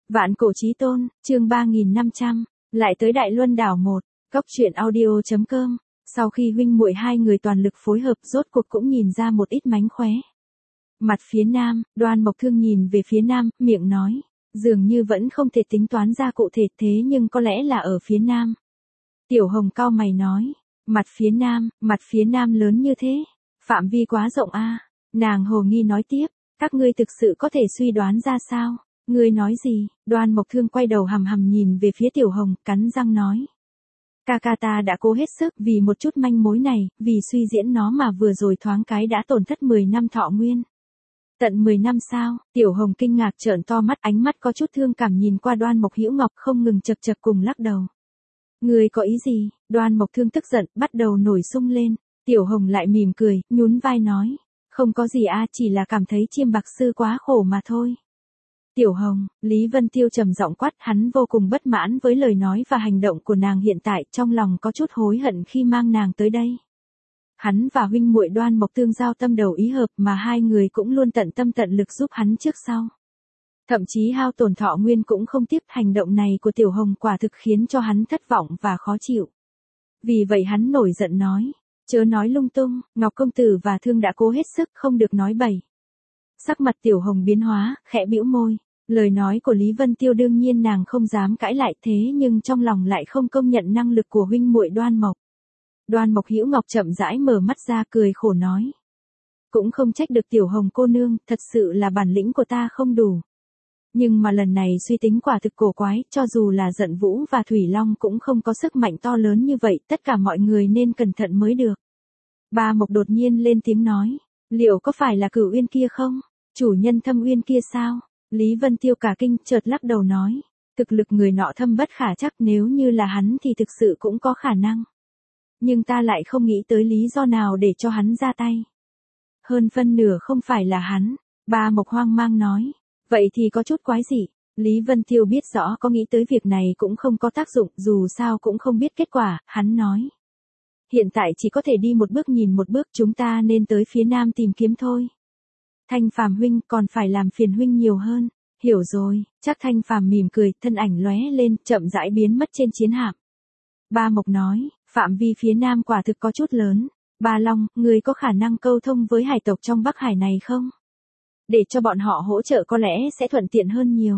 Vạn cổ chí tôn, chương 3500, lại tới Đại Luân đảo 1, Cốc truyện audio.com. Sau khi huynh muội hai người toàn lực phối hợp, rốt cuộc cũng nhìn ra một ít mánh khóe. Mặt phía nam, Đoan Mộc Thương nhìn về phía nam, miệng nói, dường như vẫn không thể tính toán ra cụ thể, thế nhưng có lẽ là ở phía nam. Tiểu Hồng cau mày nói, mặt phía nam lớn như thế, phạm vi quá rộng a. Nàng hồ nghi nói tiếp, các ngươi thực sự có thể suy đoán ra sao? Ngươi nói gì? Đoan Mộc Thương quay đầu hằm hằm nhìn về phía Tiểu Hồng, cắn răng nói. Ca ca ta đã cố hết sức vì một chút manh mối này, vì suy diễn nó mà vừa rồi thoáng cái đã tổn thất 10 năm thọ nguyên. Tận 10 năm sao? Tiểu Hồng kinh ngạc trợn to mắt, ánh mắt có chút thương cảm nhìn qua Đoan Mộc Hữu Ngọc, không ngừng chậc chậc cùng lắc đầu. Ngươi có ý gì? Đoan Mộc Thương tức giận, bắt đầu nổi sung lên. Tiểu Hồng lại mỉm cười, nhún vai nói. Không có gì a, chỉ là cảm thấy Chiêm Bạc Sư quá khổ mà thôi. Tiểu Hồng, Lý Vân Tiêu trầm giọng quát, hắn vô cùng bất mãn với lời nói và hành động của nàng hiện tại, trong lòng có chút hối hận khi mang nàng tới đây. Hắn và huynh muội Đoan Mộc Thương giao tâm đầu ý hợp, mà hai người cũng luôn tận tâm tận lực giúp hắn trước sau. Thậm chí hao tổn thọ nguyên cũng không tiếc, hành động này của Tiểu Hồng quả thực khiến cho hắn thất vọng và khó chịu. Vì vậy hắn nổi giận nói, chớ nói lung tung, Ngọc công tử và Thương đã cố hết sức, không được nói bậy. Sắc mặt Tiểu Hồng biến hóa, khẽ bĩu môi. Lời nói của Lý Vân Tiêu đương nhiên nàng không dám cãi lại, thế nhưng trong lòng lại không công nhận năng lực của huynh muội Đoan Mộc. Đoan Mộc Hữu Ngọc chậm rãi mở mắt ra, cười khổ nói. Cũng không trách được Tiểu Hồng cô nương, thật sự là bản lĩnh của ta không đủ. Nhưng mà lần này suy tính quả thực cổ quái, cho dù là Giận Vũ và Thủy Long cũng không có sức mạnh to lớn như vậy, tất cả mọi người nên cẩn thận mới được. Ba Mộc đột nhiên lên tiếng nói, liệu có phải là Cửu Uyên kia không? Chủ nhân Thâm Uyên kia sao? Lý Vân Tiêu cả kinh, chợt lắc đầu nói, thực lực người nọ thâm bất khả trắc, nếu như là hắn thì thực sự cũng có khả năng. Nhưng ta lại không nghĩ tới lý do nào để cho hắn ra tay. Hơn phân nửa không phải là hắn, Ba Mộc hoang mang nói, vậy thì có chút quái dị. Lý Vân Tiêu biết rõ có nghĩ tới việc này cũng không có tác dụng, dù sao cũng không biết kết quả, hắn nói. Hiện tại chỉ có thể đi một bước nhìn một bước, chúng ta nên tới phía nam tìm kiếm thôi. Thanh Phàm huynh, còn phải làm phiền huynh nhiều hơn. Hiểu rồi, chắc Thanh Phàm mỉm cười, thân ảnh lóe lên, chậm rãi biến mất trên chiến hạm. Ba Mộc nói, phạm vi phía nam quả thực có chút lớn. Ba Long, người có khả năng câu thông với hải tộc trong Bắc Hải này không? Để cho bọn họ hỗ trợ có lẽ sẽ thuận tiện hơn nhiều.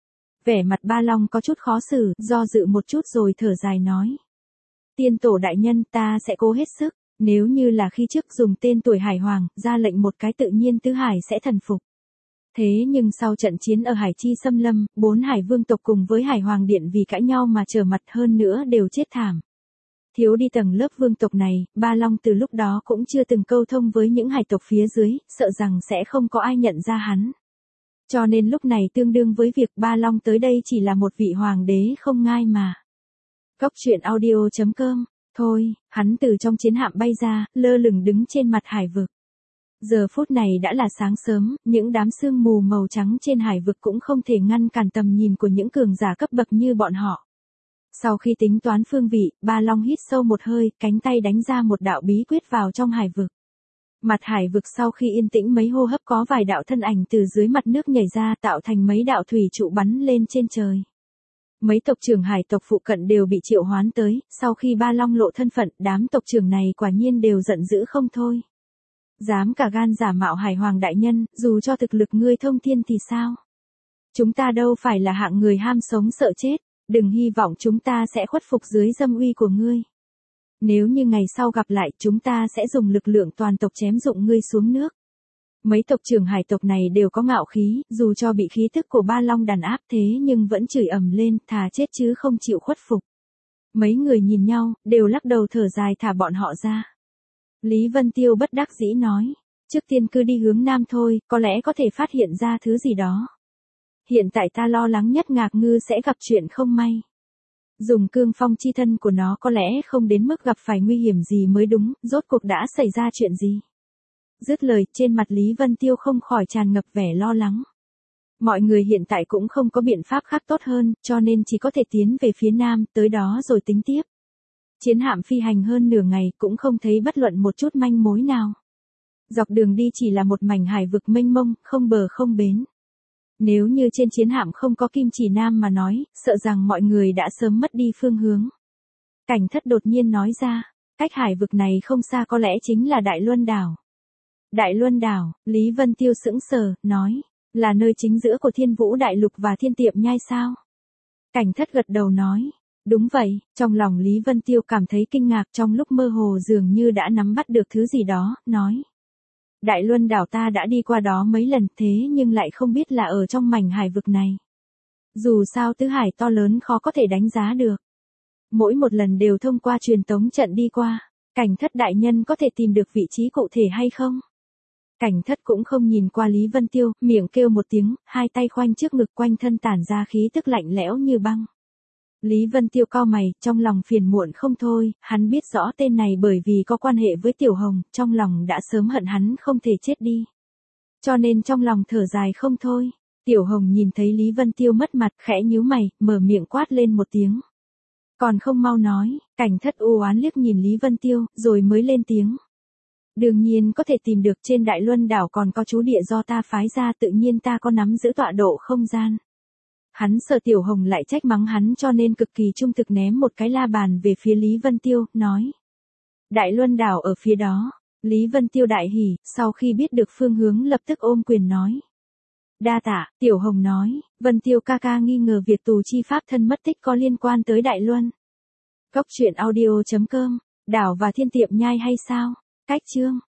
Vẻ mặt Ba Long có chút khó xử, do dự một chút rồi thở dài nói. Tiên tổ đại nhân, ta sẽ cố hết sức. Nếu như là khi trước dùng tên tuổi Hải Hoàng, ra lệnh một cái tự nhiên tứ hải sẽ thần phục. Thế nhưng sau trận chiến ở Hải Chi xâm lâm, 4 hải vương tộc cùng với Hải Hoàng Điện vì cãi nhau mà trở mặt, hơn nữa đều chết thảm. Thiếu đi tầng lớp vương tộc này, Ba Long từ lúc đó cũng chưa từng câu thông với những hải tộc phía dưới, sợ rằng sẽ không có ai nhận ra hắn. Cho nên lúc này tương đương với việc Ba Long tới đây chỉ là một vị hoàng đế không ngai mà. Cốc truyện audio.com. Thôi, hắn từ trong chiến hạm bay ra, lơ lửng đứng trên mặt hải vực. Giờ phút này đã là sáng sớm, những đám sương mù màu trắng trên hải vực cũng không thể ngăn cản tầm nhìn của những cường giả cấp bậc như bọn họ. Sau khi tính toán phương vị, Ba Long hít sâu một hơi, cánh tay đánh ra một đạo bí quyết vào trong hải vực. Mặt hải vực sau khi yên tĩnh mấy hô hấp, có vài đạo thân ảnh từ dưới mặt nước nhảy ra, tạo thành mấy đạo thủy trụ bắn lên trên trời. Mấy tộc trưởng hải tộc phụ cận đều bị triệu hoán tới, sau khi Ba Long lộ thân phận, đám tộc trưởng này quả nhiên đều giận dữ không thôi. Dám cả gan giả mạo Hải Hoàng đại nhân, dù cho thực lực ngươi thông thiên thì sao? Chúng ta đâu phải là hạng người ham sống sợ chết, đừng hy vọng chúng ta sẽ khuất phục dưới dâm uy của ngươi. Nếu như ngày sau gặp lại, chúng ta sẽ dùng lực lượng toàn tộc chém dụng ngươi xuống nước. Mấy tộc trưởng hải tộc này đều có ngạo khí, dù cho bị khí tức của Ba Long đàn áp thế nhưng vẫn chửi ầm lên, thà chết chứ không chịu khuất phục. Mấy người nhìn nhau, đều lắc đầu thở dài thả bọn họ ra. Lý Vân Tiêu bất đắc dĩ nói, trước tiên cứ đi hướng nam thôi, có lẽ có thể phát hiện ra thứ gì đó. Hiện tại ta lo lắng nhất Ngạc Ngư sẽ gặp chuyện không may. Dùng cương phong chi thân của nó có lẽ không đến mức gặp phải nguy hiểm gì mới đúng, rốt cuộc đã xảy ra chuyện gì? Dứt lời, trên mặt Lý Vân Tiêu không khỏi tràn ngập vẻ lo lắng. Mọi người hiện tại cũng không có biện pháp khác tốt hơn, cho nên chỉ có thể tiến về phía nam, tới đó rồi tính tiếp. Chiến hạm phi hành hơn nửa ngày, cũng không thấy bất luận một chút manh mối nào. Dọc đường đi chỉ là một mảnh hải vực mênh mông, không bờ không bến. Nếu như trên chiến hạm không có kim chỉ nam mà nói, sợ rằng mọi người đã sớm mất đi phương hướng. Cảnh Thất đột nhiên nói ra, cách hải vực này không xa có lẽ chính là Đại Luân đảo. Đại Luân đảo, Lý Vân Tiêu sững sờ, nói, là nơi chính giữa của Thiên Vũ Đại Lục và Thiên Tiệm Nhai sao? Cảnh Thất gật đầu nói, đúng vậy, trong lòng Lý Vân Tiêu cảm thấy kinh ngạc trong lúc mơ hồ dường như đã nắm bắt được thứ gì đó, nói. Đại Luân đảo ta đã đi qua đó mấy lần thế nhưng lại không biết là ở trong mảnh hải vực này. Dù sao tứ hải to lớn khó có thể đánh giá được. Mỗi một lần đều thông qua truyền tống trận đi qua, Cảnh Thất đại nhân có thể tìm được vị trí cụ thể hay không? Cảnh Thất cũng không nhìn qua Lý Vân Tiêu, miệng kêu một tiếng, hai tay khoanh trước ngực quanh thân tản ra khí tức lạnh lẽo như băng. Lý Vân Tiêu cau mày, trong lòng phiền muộn không thôi, hắn biết rõ tên này bởi vì có quan hệ với Tiểu Hồng, trong lòng đã sớm hận hắn không thể chết đi. Cho nên trong lòng thở dài không thôi. Tiểu Hồng nhìn thấy Lý Vân Tiêu mất mặt, khẽ nhíu mày, mở miệng quát lên một tiếng. Còn không mau nói, Cảnh Thất u oán liếc nhìn Lý Vân Tiêu, rồi mới lên tiếng. Đương nhiên có thể tìm được, trên Đại Luân đảo còn có chú địa do ta phái ra, tự nhiên ta có nắm giữ tọa độ không gian. Hắn sợ Tiểu Hồng lại trách mắng hắn cho nên cực kỳ trung thực ném một cái la bàn về phía Lý Vân Tiêu, nói. Đại Luân đảo ở phía đó. Lý Vân Tiêu đại hỉ, sau khi biết được phương hướng lập tức ôm quyền nói. Đa tạ, Tiểu Hồng nói, Vân Tiêu ca ca nghi ngờ việc tù chi pháp thân mất tích có liên quan tới Đại Luân. Cốc truyện audio.com, đảo và Thiên Tiệm Nhai hay sao? Cách chương.